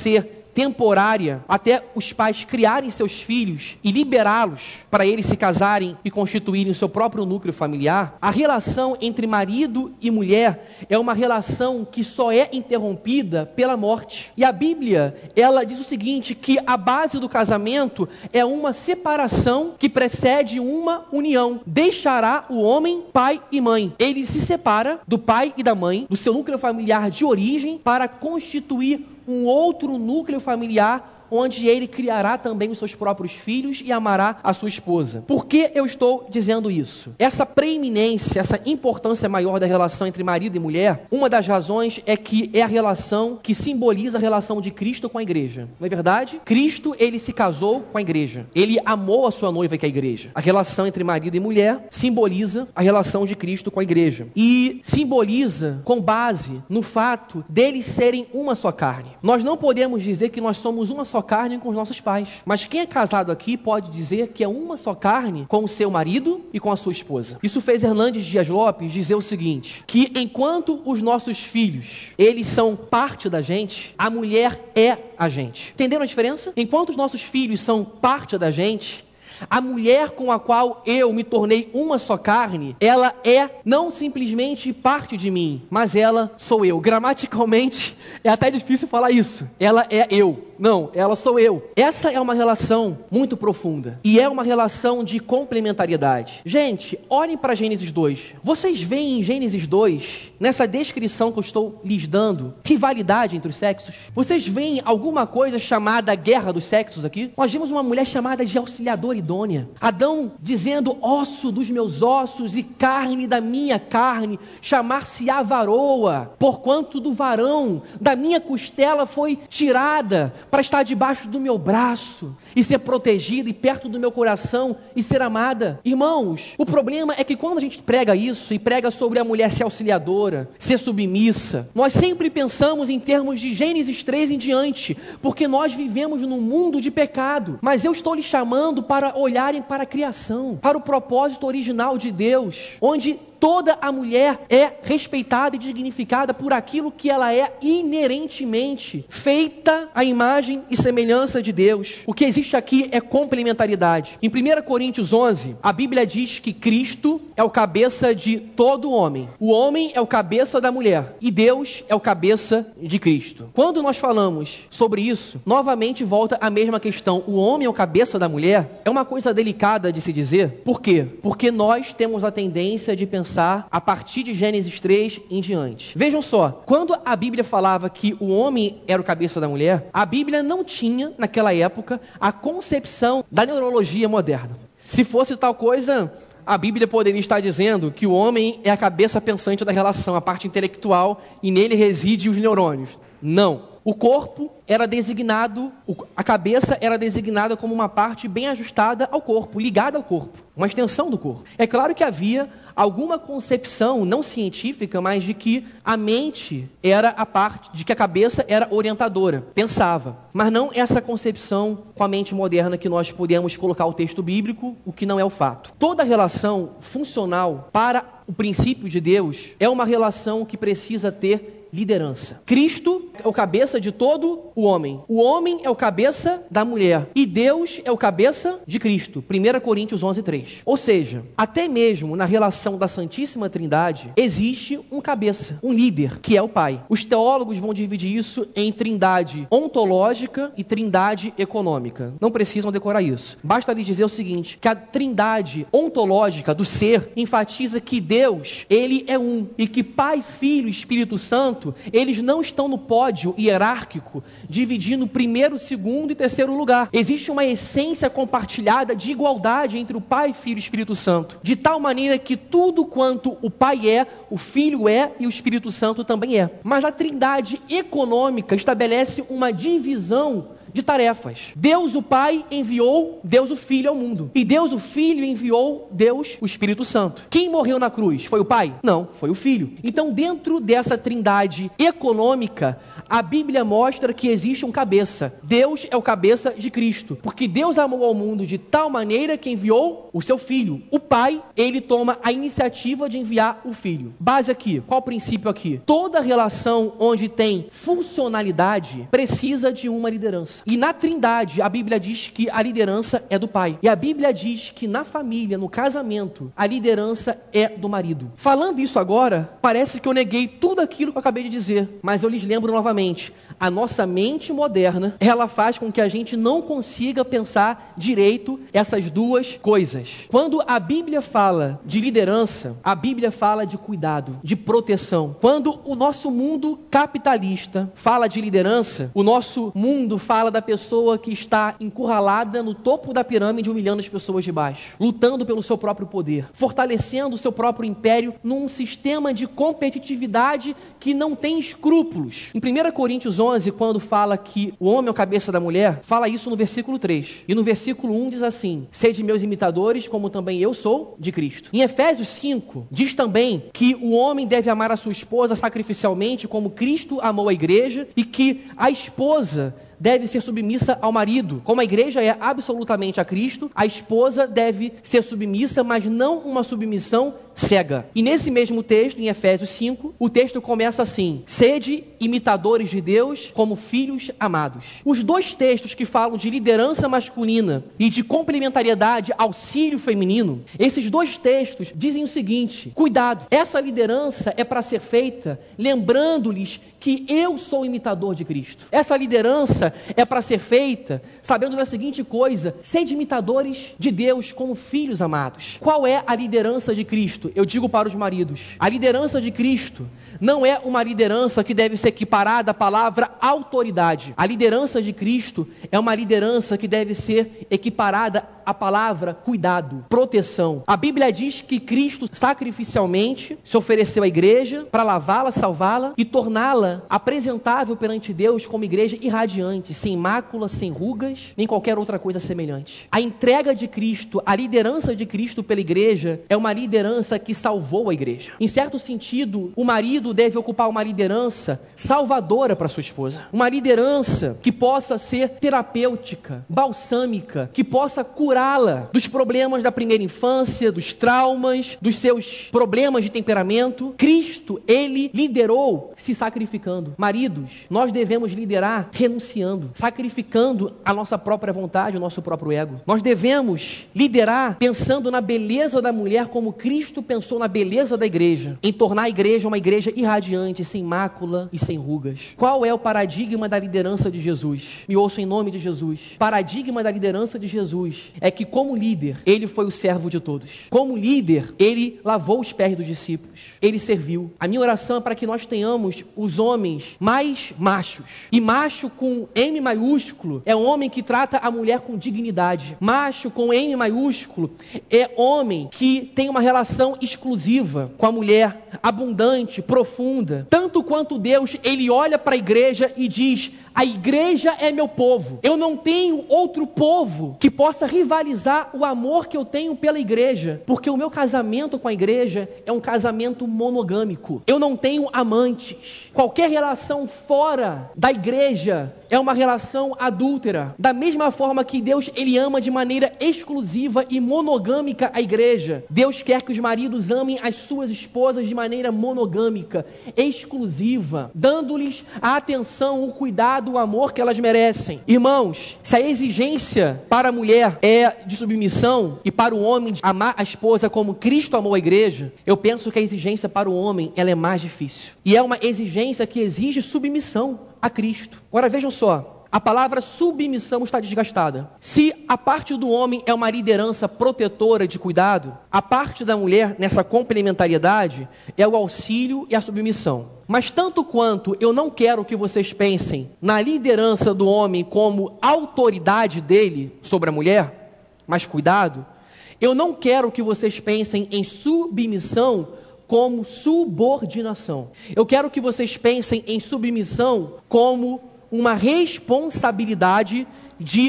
temporária até os pais criarem seus filhos e liberá-los para eles se casarem e constituírem o seu próprio núcleo familiar, a relação entre marido e mulher é uma relação que só é interrompida pela morte. E a Bíblia, ela diz o seguinte, que a base do casamento é uma separação que precede uma união. Deixará o homem pai e mãe. Ele se separa do pai e da mãe, do seu núcleo familiar de origem, para constituir um outro núcleo familiar, onde ele criará também os seus próprios filhos e amará a sua esposa. Por que eu estou dizendo isso? Essa preeminência, essa importância maior da relação entre marido e mulher, uma das razões é que é a relação que simboliza a relação de Cristo com a igreja. Não é verdade? Cristo, ele se casou com a igreja. Ele amou a sua noiva, que é a igreja. A relação entre marido e mulher simboliza a relação de Cristo com a igreja. E simboliza com base no fato deles serem uma só carne. Nós não podemos dizer que nós somos uma só carne com os nossos pais. Mas quem é casado aqui pode dizer que é uma só carne com o seu marido e com a sua esposa. Isso fez Hernandes Dias Lopes dizer o seguinte, que enquanto os nossos filhos, eles são parte da gente, a mulher é a gente. Entenderam a diferença? Enquanto os nossos filhos são parte da gente, a mulher com a qual eu me tornei uma só carne, ela é não simplesmente parte de mim, mas ela sou eu. Gramaticalmente, é até difícil falar isso. Ela é eu. Não, ela sou eu. Essa é uma relação muito profunda. E é uma relação de complementariedade. Gente, olhem para Gênesis dois. Vocês veem em Gênesis dois, nessa descrição que eu estou lhes dando, rivalidade entre os sexos? Vocês veem alguma coisa chamada guerra dos sexos aqui? Nós vimos uma mulher chamada de auxiliadora idônea. Adão dizendo, osso dos meus ossos e carne da minha carne, chamar-se-á varoa, porquanto do varão da minha costela foi tirada, para estar debaixo do meu braço e ser protegida e perto do meu coração e ser amada. Irmãos, o problema é que quando a gente prega isso e prega sobre a mulher ser auxiliadora, ser submissa, nós sempre pensamos em termos de Gênesis três em diante, porque nós vivemos num mundo de pecado. Mas eu estou lhe chamando para olharem para a criação, para o propósito original de Deus, onde toda a mulher é respeitada e dignificada por aquilo que ela é inerentemente, feita à imagem e semelhança de Deus. O que existe aqui é complementaridade. Em primeira Coríntios onze, a Bíblia diz que Cristo é o cabeça de todo homem. O homem é o cabeça da mulher e Deus é o cabeça de Cristo. Quando nós falamos sobre isso, novamente volta a mesma questão. O homem é o cabeça da mulher? É uma coisa delicada de se dizer. Por quê? Porque nós temos a tendência de pensar a partir de Gênesis três em diante. Vejam só, quando a Bíblia falava que o homem era o cabeça da mulher, a Bíblia não tinha, naquela época, a concepção da neurologia moderna. Se fosse tal coisa, a Bíblia poderia estar dizendo que o homem é a cabeça pensante da relação, a parte intelectual, e nele reside os neurônios. Não. O corpo era designado, a cabeça era designada como uma parte bem ajustada ao corpo, ligada ao corpo, uma extensão do corpo. É claro que havia alguma concepção, não científica, mas de que a mente era a parte, de que a cabeça era orientadora, pensava. Mas não essa concepção com a mente moderna que nós podemos colocar o texto bíblico, o que não é o fato. Toda relação funcional para o princípio de Deus é uma relação que precisa ter liderança. Cristo é o cabeça de todo o homem. O homem é o cabeça da mulher. E Deus é o cabeça de Cristo. primeira Coríntios onze, três. Ou seja, até mesmo na relação da Santíssima Trindade, existe um cabeça, um líder, que é o Pai. Os teólogos vão dividir isso em trindade ontológica e trindade econômica. Não precisam decorar isso. Basta lhes dizer o seguinte, que a trindade ontológica do ser enfatiza que Deus, ele é um. E que Pai, Filho e Espírito Santo, eles não estão no pódio hierárquico, dividindo primeiro, segundo e terceiro lugar. Existe uma essência compartilhada de igualdade entre o Pai, Filho e Espírito Santo, de tal maneira que tudo quanto o Pai é, o Filho é e o Espírito Santo também é. Mas a trindade econômica estabelece uma divisão de tarefas. Deus o Pai enviou Deus o Filho ao mundo. E Deus o Filho enviou Deus o Espírito Santo. Quem morreu na cruz? Foi o Pai? Não, foi o Filho. Então, dentro dessa trindade econômica, A Bíblia mostra que existe um cabeça. Deus é o cabeça de Cristo, porque Deus amou ao mundo de tal maneira que enviou o seu Filho. O Pai, ele toma a iniciativa de enviar o Filho. Base aqui, qual o princípio aqui? Toda relação onde tem funcionalidade precisa de uma liderança. E na Trindade, a Bíblia diz que a liderança é do Pai. E a Bíblia diz que na família, no casamento, a liderança é do marido. Falando isso agora, parece que eu neguei tudo aquilo que eu acabei de dizer, mas eu lhes lembro novamente. A nossa mente moderna, ela faz com que a gente não consiga pensar direito essas duas coisas. Quando a Bíblia fala de liderança, a Bíblia fala de cuidado, de proteção. Quando o nosso mundo capitalista fala de liderança, o nosso mundo fala da pessoa que está encurralada no topo da pirâmide, humilhando as pessoas de baixo, lutando pelo seu próprio poder, fortalecendo o seu próprio império num sistema de competitividade que não tem escrúpulos. Em primeira Coríntios onze, quando fala que o homem é o cabeça da mulher, fala isso no versículo três. E no versículo um diz assim: sede meus imitadores, como também eu sou de Cristo. Em Efésios cinco, diz também que o homem deve amar a sua esposa sacrificialmente, como Cristo amou a igreja, e que a esposa deve ser submissa ao marido. Como a igreja é absolutamente a Cristo, a esposa deve ser submissa, mas não uma submissão cega. E nesse mesmo texto, em Efésios cinco, o texto começa assim: sede imitadores de Deus como filhos amados. Os dois textos que falam de liderança masculina e de complementariedade, auxílio feminino, esses dois textos dizem o seguinte: cuidado, essa liderança é para ser feita lembrando-lhes que eu sou imitador de Cristo. Essa liderança é para ser feita sabendo da seguinte coisa: sede imitadores de Deus como filhos amados. Qual é a liderança de Cristo? Eu digo para os maridos: a liderança de Cristo não é uma liderança que deve ser equiparada à palavra autoridade. A liderança de Cristo é uma liderança que deve ser equiparada à palavra cuidado, proteção. A Bíblia diz que Cristo sacrificialmente se ofereceu à igreja para lavá-la, salvá-la e torná-la apresentável perante Deus como igreja irradiante, sem mácula, sem rugas, nem qualquer outra coisa semelhante. A entrega de Cristo, a liderança de Cristo pela igreja é uma liderança que salvou a igreja. Em certo sentido, o marido deve ocupar uma liderança salvadora para sua esposa. Uma liderança que possa ser terapêutica, balsâmica, que possa curá-la dos problemas da primeira infância, dos traumas, dos seus problemas de temperamento. Cristo, ele liderou se sacrificando. Maridos, nós devemos liderar renunciando, sacrificando a nossa própria vontade, o nosso próprio ego. Nós devemos liderar pensando na beleza da mulher como Cristo pensou na beleza da igreja, em tornar a igreja uma igreja irradiante, sem mácula e sem rugas. Qual é o paradigma da liderança de Jesus? Me ouço em nome de Jesus. O paradigma da liderança de Jesus é que, como líder, ele foi o servo de todos. Como líder, ele lavou os pés dos discípulos. Ele serviu. A minha oração é para que nós tenhamos os homens mais machos. E macho com M maiúsculo é um homem que trata a mulher com dignidade. Macho com M maiúsculo é homem que tem uma relação exclusiva com a mulher, abundante, profunda. Tanto quanto Deus, ele olha para a igreja e diz: a igreja é meu povo. Eu não tenho outro povo que possa rivalizar o amor que eu tenho pela igreja, porque o meu casamento com a igreja é um casamento monogâmico. Eu não tenho amantes. Qualquer relação fora da igreja é uma relação adúltera. Da mesma forma que Deus, ele ama de maneira exclusiva e monogâmica a igreja, Deus quer que os maridos amem as suas esposas de maneira monogâmica, exclusiva, dando-lhes a atenção, o cuidado, o amor que elas merecem. Irmãos, se a exigência para a mulher é de submissão e para o homem de amar a esposa como Cristo amou a igreja, eu penso que a exigência para o homem, ela é mais difícil. E é uma exigência que exige submissão a Cristo. Agora vejam só, a palavra submissão está desgastada. Se a parte do homem é uma liderança protetora de cuidado, a parte da mulher, nessa complementariedade, é o auxílio e a submissão. Mas tanto quanto eu não quero que vocês pensem na liderança do homem como autoridade dele sobre a mulher, mas cuidado, eu não quero que vocês pensem em submissão como subordinação. Eu quero que vocês pensem em submissão como uma responsabilidade de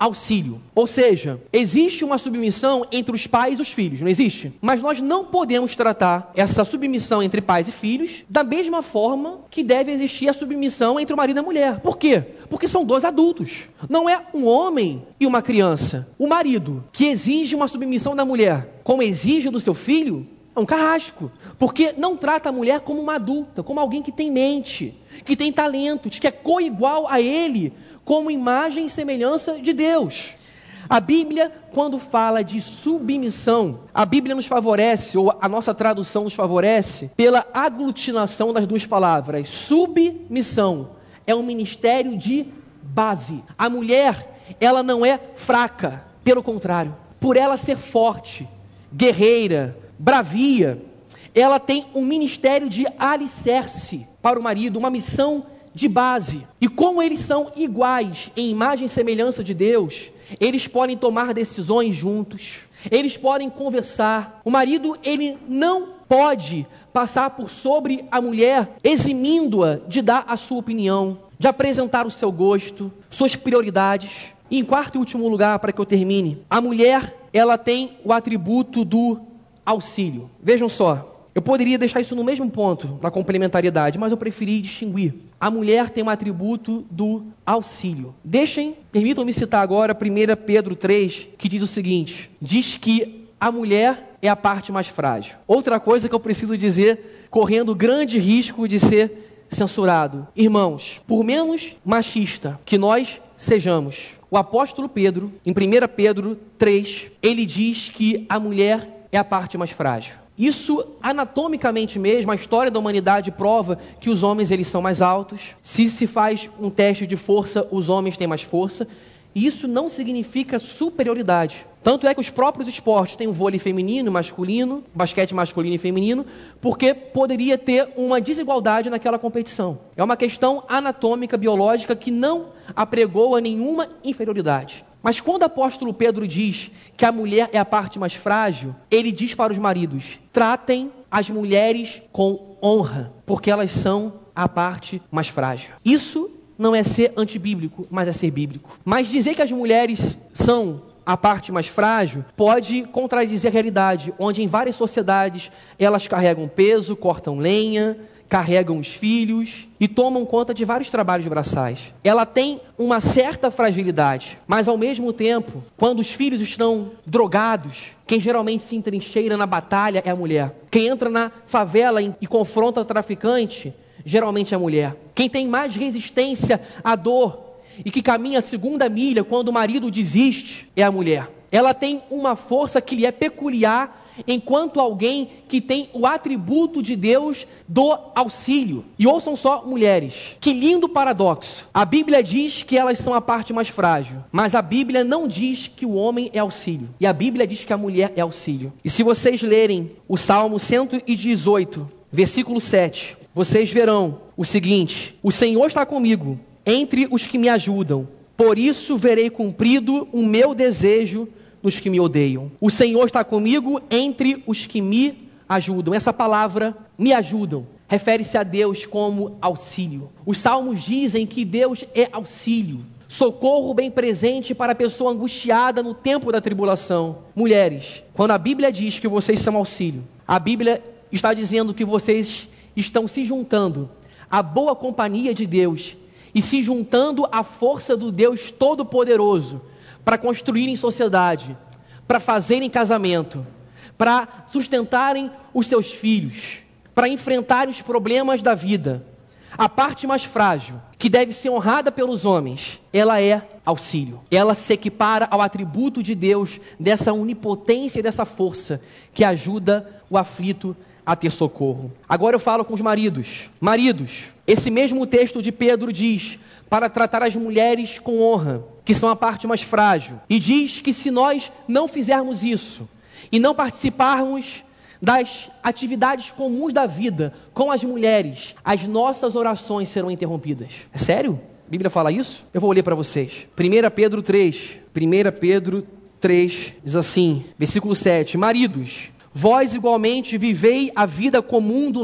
auxílio. Ou seja, existe uma submissão entre os pais e os filhos, não existe? Mas nós não podemos tratar essa submissão entre pais e filhos da mesma forma que deve existir a submissão entre o marido e a mulher. Por quê? Porque são dois adultos. Não é um homem e uma criança. O marido que exige uma submissão da mulher como exige do seu filho é um carrasco, porque não trata a mulher como uma adulta, como alguém que tem mente, que tem talentos, que é coigual a ele, como imagem e semelhança de Deus. A Bíblia, quando fala de submissão, a Bíblia nos favorece, ou a nossa tradução nos favorece, pela aglutinação das duas palavras. Submissão é um ministério de base. A mulher, ela não é fraca, pelo contrário, por ela ser forte, guerreira, bravia, ela tem um ministério de alicerce para o marido, uma missão de base. E como eles são iguais em imagem e semelhança de Deus, eles podem tomar decisões juntos, eles podem conversar. O marido, ele não pode passar por sobre a mulher, eximindo-a de dar a sua opinião, de apresentar o seu gosto, suas prioridades. E em quarto e último lugar, para que eu termine, a mulher, ela tem o atributo do auxílio. Vejam só, eu poderia deixar isso no mesmo ponto, na complementariedade, mas eu preferi distinguir. A mulher tem um atributo do auxílio. Deixem, permitam-me citar agora primeira Pedro três, que diz o seguinte, diz que a mulher é a parte mais frágil. Outra coisa que eu preciso dizer, correndo grande risco de ser censurado. Irmãos, por menos machista que nós sejamos, o apóstolo Pedro, em primeira Pedro três, ele diz que a mulher é a parte mais frágil. Isso, anatomicamente mesmo, a história da humanidade prova que os homens eles são mais altos. Se se faz um teste de força, os homens têm mais força. E isso não significa superioridade. Tanto é que os próprios esportes têm o vôlei feminino e masculino, basquete masculino e feminino, porque poderia ter uma desigualdade naquela competição. É uma questão anatômica, biológica, que não apregoa nenhuma inferioridade. Mas quando o apóstolo Pedro diz que a mulher é a parte mais frágil, ele diz para os maridos, tratem as mulheres com honra, porque elas são a parte mais frágil. Isso não é ser antibíblico, mas é ser bíblico. Mas dizer que as mulheres são a parte mais frágil pode contradizer a realidade, onde em várias sociedades elas carregam peso, cortam lenha, carregam os filhos e tomam conta de vários trabalhos braçais. Ela tem uma certa fragilidade, mas ao mesmo tempo, quando os filhos estão drogados, quem geralmente se entrincheira na batalha é a mulher. Quem entra na favela e confronta o traficante, geralmente é a mulher. Quem tem mais resistência à dor e que caminha a segunda milha quando o marido desiste é a mulher. Ela tem uma força que lhe é peculiar, enquanto alguém que tem o atributo de Deus do auxílio. E ouçam só, mulheres, que lindo paradoxo. A Bíblia diz que elas são a parte mais frágil, mas a Bíblia não diz que o homem é auxílio. E a Bíblia diz que a mulher é auxílio. E se vocês lerem o Salmo cento e dezoito, versículo sete, vocês verão o seguinte: o Senhor está comigo, entre os que me ajudam, por isso verei cumprido o meu desejo nos que me odeiam. O Senhor está comigo entre os que me ajudam. Essa palavra, me ajudam, refere-se a Deus como auxílio. Os salmos dizem que Deus é auxílio, socorro bem presente para a pessoa angustiada no tempo da tribulação. Mulheres, quando a Bíblia diz que vocês são auxílio, a Bíblia está dizendo que vocês estão se juntando à boa companhia de Deus e se juntando à força do Deus Todo-Poderoso para construírem sociedade, para fazerem casamento, para sustentarem os seus filhos, para enfrentarem os problemas da vida. A parte mais frágil, que deve ser honrada pelos homens, ela é auxílio. Ela se equipara ao atributo de Deus, dessa onipotência e dessa força que ajuda o aflito a ter socorro. Agora eu falo com os maridos. Maridos, esse mesmo texto de Pedro diz para tratar as mulheres com honra, que são a parte mais frágil. E diz que se nós não fizermos isso e não participarmos das atividades comuns da vida com as mulheres, as nossas orações serão interrompidas. É sério? A Bíblia fala isso? Eu vou ler para vocês. primeira Pedro três. primeira Pedro três diz assim, versículo sete. Maridos, vós igualmente vivei a vida comum do lar,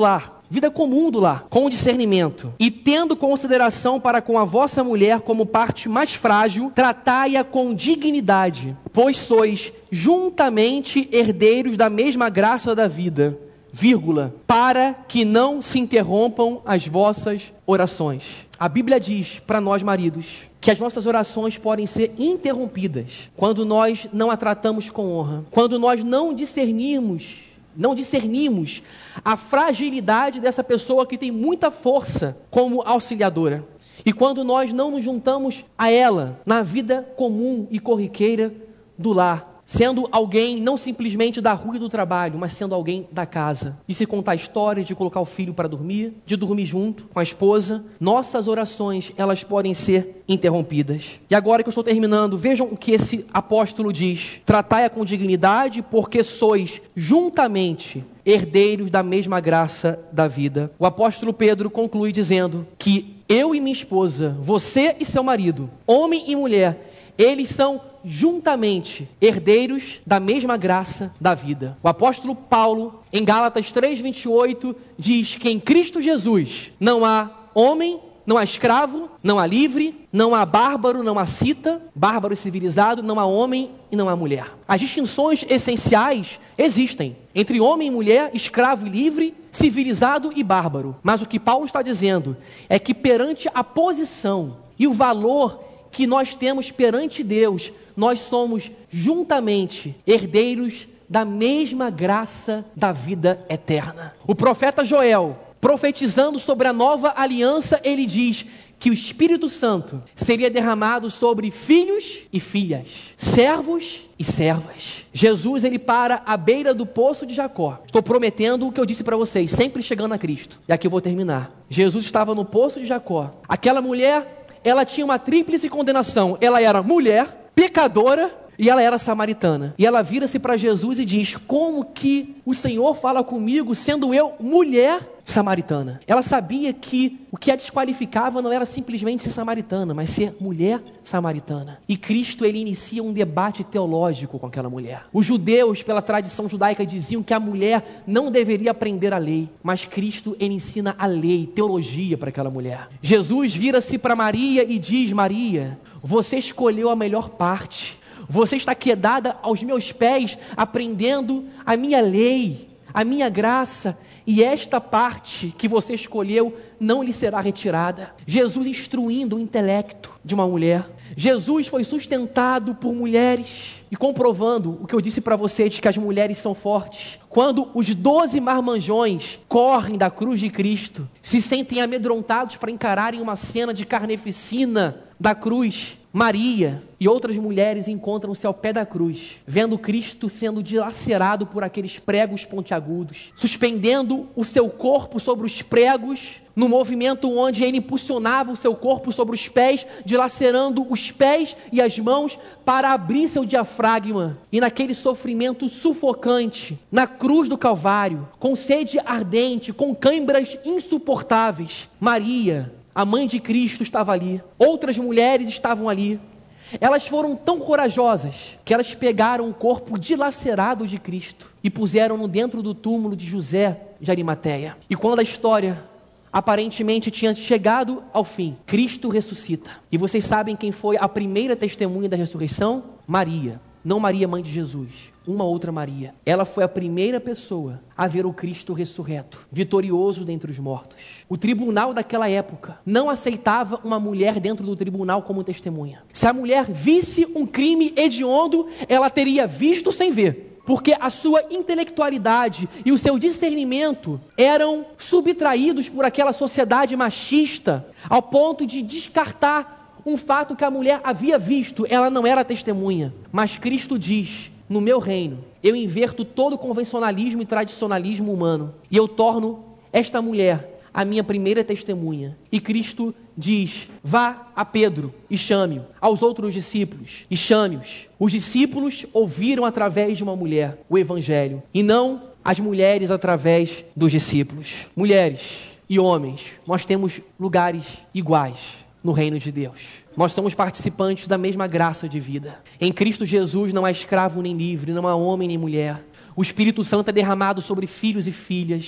vida comum do lar, com discernimento, e tendo consideração para com a vossa mulher como parte mais frágil, tratai-a com dignidade, pois sois juntamente herdeiros da mesma graça da vida, vírgula, para que não se interrompam as vossas orações. A Bíblia diz para nós maridos que as nossas orações podem ser interrompidas quando nós não a tratamos com honra, quando nós não discernimos, não discernimos a fragilidade dessa pessoa que tem muita força como auxiliadora, e quando nós não nos juntamos a ela na vida comum e corriqueira do lar, sendo alguém não simplesmente da rua e do trabalho, mas sendo alguém da casa, de se contar histórias, de colocar o filho para dormir, de dormir junto com a esposa, nossas orações, elas podem ser interrompidas. E agora que eu estou terminando, vejam o que esse apóstolo diz: tratai-a com dignidade, porque sois juntamente herdeiros da mesma graça da vida. O apóstolo Pedro conclui dizendo que eu e minha esposa, você e seu marido, homem e mulher, eles são juntamente herdeiros da mesma graça da vida. O apóstolo Paulo, em Gálatas três, vinte e oito, diz que em Cristo Jesus não há homem, não há escravo, não há livre, não há bárbaro, não há cita, bárbaro e civilizado, não há homem e não há mulher. As distinções essenciais existem entre homem e mulher, escravo e livre, civilizado e bárbaro. Mas o que Paulo está dizendo é que perante a posição e o valor que nós temos perante Deus, nós somos juntamente herdeiros da mesma graça da vida eterna. O profeta Joel, profetizando sobre a nova aliança, ele diz que o Espírito Santo seria derramado sobre filhos e filhas, servos e servas. Jesus, ele para à beira do poço de Jacó. Estou prometendo o que eu disse para vocês, sempre chegando a Cristo. E aqui eu vou terminar. Jesus estava no poço de Jacó. Aquela mulher, ela tinha uma tríplice condenação. Ela era mulher, pecadora, e ela era samaritana. E ela vira-se para Jesus e diz: como que o Senhor fala comigo, sendo eu mulher samaritana? Ela sabia que o que a desqualificava não era simplesmente ser samaritana, mas ser mulher samaritana. E Cristo, ele inicia um debate teológico com aquela mulher. Os judeus, pela tradição judaica, diziam que a mulher não deveria aprender a lei, mas Cristo, ele ensina a lei, teologia para aquela mulher. Jesus vira-se para Maria e diz: Maria, você escolheu a melhor parte. Você está quedada aos meus pés, aprendendo a minha lei, a minha graça, e esta parte que você escolheu não lhe será retirada. Jesus instruindo o intelecto de uma mulher. Jesus foi sustentado por mulheres e comprovando o que eu disse para você de que as mulheres são fortes. Quando os doze marmanjões correm da cruz de Cristo, se sentem amedrontados para encararem uma cena de carneficina da cruz, Maria e outras mulheres encontram-se ao pé da cruz, vendo Cristo sendo dilacerado por aqueles pregos pontiagudos, suspendendo o seu corpo sobre os pregos, no movimento onde ele impulsionava o seu corpo sobre os pés, dilacerando os pés e as mãos para abrir seu diafragma. E naquele sofrimento sufocante, na cruz do Calvário, com sede ardente, com câimbras insuportáveis, Maria, a mãe de Cristo, estava ali. Outras mulheres estavam ali. Elas foram tão corajosas que elas pegaram o corpo dilacerado de Cristo e puseram-no dentro do túmulo de José de Arimateia. E quando a história aparentemente tinha chegado ao fim, Cristo ressuscita. E vocês sabem quem foi a primeira testemunha da ressurreição? Maria. Não Maria, mãe de Jesus, uma outra Maria. Ela foi a primeira pessoa a ver o Cristo ressurreto, vitorioso dentre os mortos. O tribunal daquela época não aceitava uma mulher dentro do tribunal como testemunha. Se a mulher visse um crime hediondo, ela teria visto sem ver, porque a sua intelectualidade e o seu discernimento eram subtraídos por aquela sociedade machista, ao ponto de descartar um fato que a mulher havia visto. Ela não era testemunha. Mas Cristo diz: no meu reino, eu inverto todo o convencionalismo e tradicionalismo humano, e eu torno esta mulher a minha primeira testemunha. E Cristo diz: vá a Pedro e chame-o, aos outros discípulos e chame-os. Os discípulos ouviram através de uma mulher o evangelho, e não as mulheres através dos discípulos. Mulheres e homens, nós temos lugares iguais no reino de Deus. Nós somos participantes da mesma graça de vida. Em Cristo Jesus não há escravo nem livre, não há homem nem mulher. O Espírito Santo é derramado sobre filhos e filhas.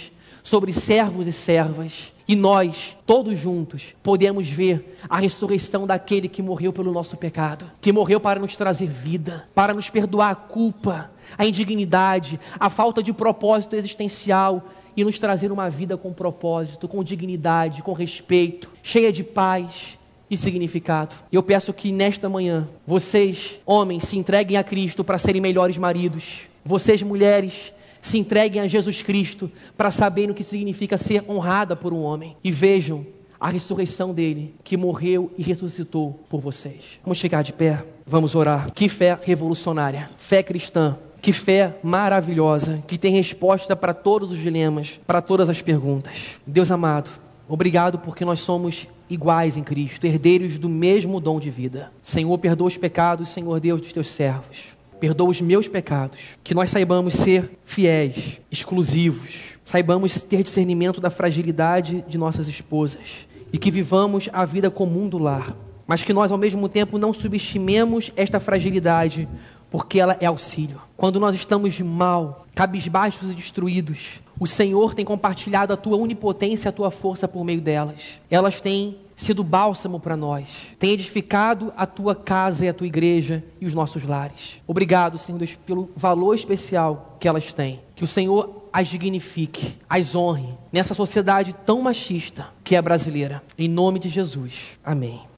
sobre servos e servas. E nós, todos juntos, podemos ver a ressurreição daquele que morreu pelo nosso pecado, que morreu para nos trazer vida, para nos perdoar a culpa, a indignidade, a falta de propósito existencial e nos trazer uma vida com propósito, com dignidade, com respeito, cheia de paz e significado. Eu peço que nesta manhã, vocês, homens, se entreguem a Cristo para serem melhores maridos. Vocês, mulheres, se entreguem a Jesus Cristo para saberem o que significa ser honrada por um homem. E vejam a ressurreição dele, que morreu e ressuscitou por vocês. Vamos ficar de pé, vamos orar. Que fé revolucionária, fé cristã. Que fé maravilhosa, que tem resposta para todos os dilemas, para todas as perguntas. Deus amado, obrigado porque nós somos iguais em Cristo, herdeiros do mesmo dom de vida. Senhor, perdoa os pecados, Senhor Deus, dos teus servos. Perdoa os meus pecados. Que nós saibamos ser fiéis, exclusivos. Saibamos ter discernimento da fragilidade de nossas esposas. E que vivamos a vida comum do lar. Mas que nós, ao mesmo tempo, não subestimemos esta fragilidade, porque ela é auxílio. Quando nós estamos mal, cabisbaixos e destruídos, o Senhor tem compartilhado a tua onipotência e a tua força por meio delas. Elas têm sido bálsamo para nós, tem edificado a tua casa e a tua igreja e os nossos lares. Obrigado, Senhor Deus, pelo valor especial que elas têm. Que o Senhor as dignifique, as honre nessa sociedade tão machista que é a brasileira. Em nome de Jesus. Amém.